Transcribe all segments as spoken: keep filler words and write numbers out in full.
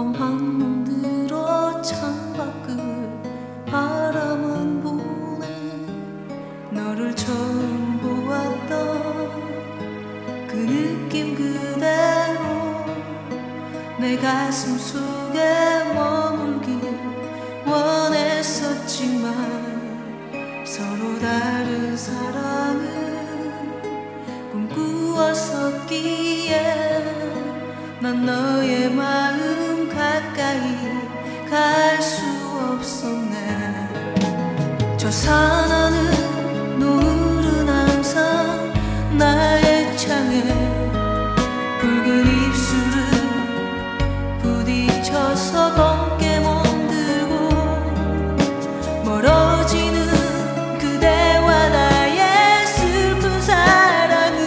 멍한 눈 들어 창밖을 바라만 보네. 너를 처음 보았던 그 느낌 그대로 내 가슴 속에 머물길 원했었지만 서로 다른 사랑을 꿈꾸었었기에 난 너의 마음 가까이 갈 수 없었네. 저 산하늘 노을은 항상 나의 창에 붉은 입술을 부딪혀서 검게 멍들고 멀어지는 그대와 나의 슬픈 사랑은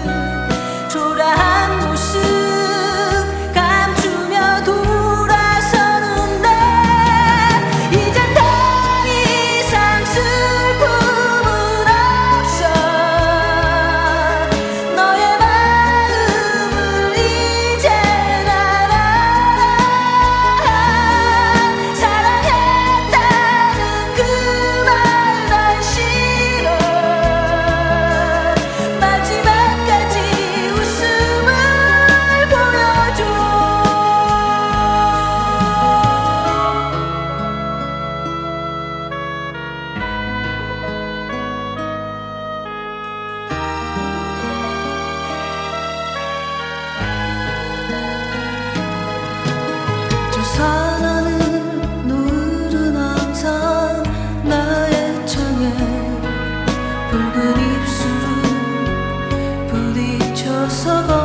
초라한 모습 감추며 돌아서는데 이젠 더 이상 슬픔은 없어. 너의 마음을 이젠 알아. 사랑했다는 그 말 난 싫어. 마지막까지 웃음을 보여줘. 저 산하늘 노을은 항상 나의 창에 붉은 입술을 부딪혀서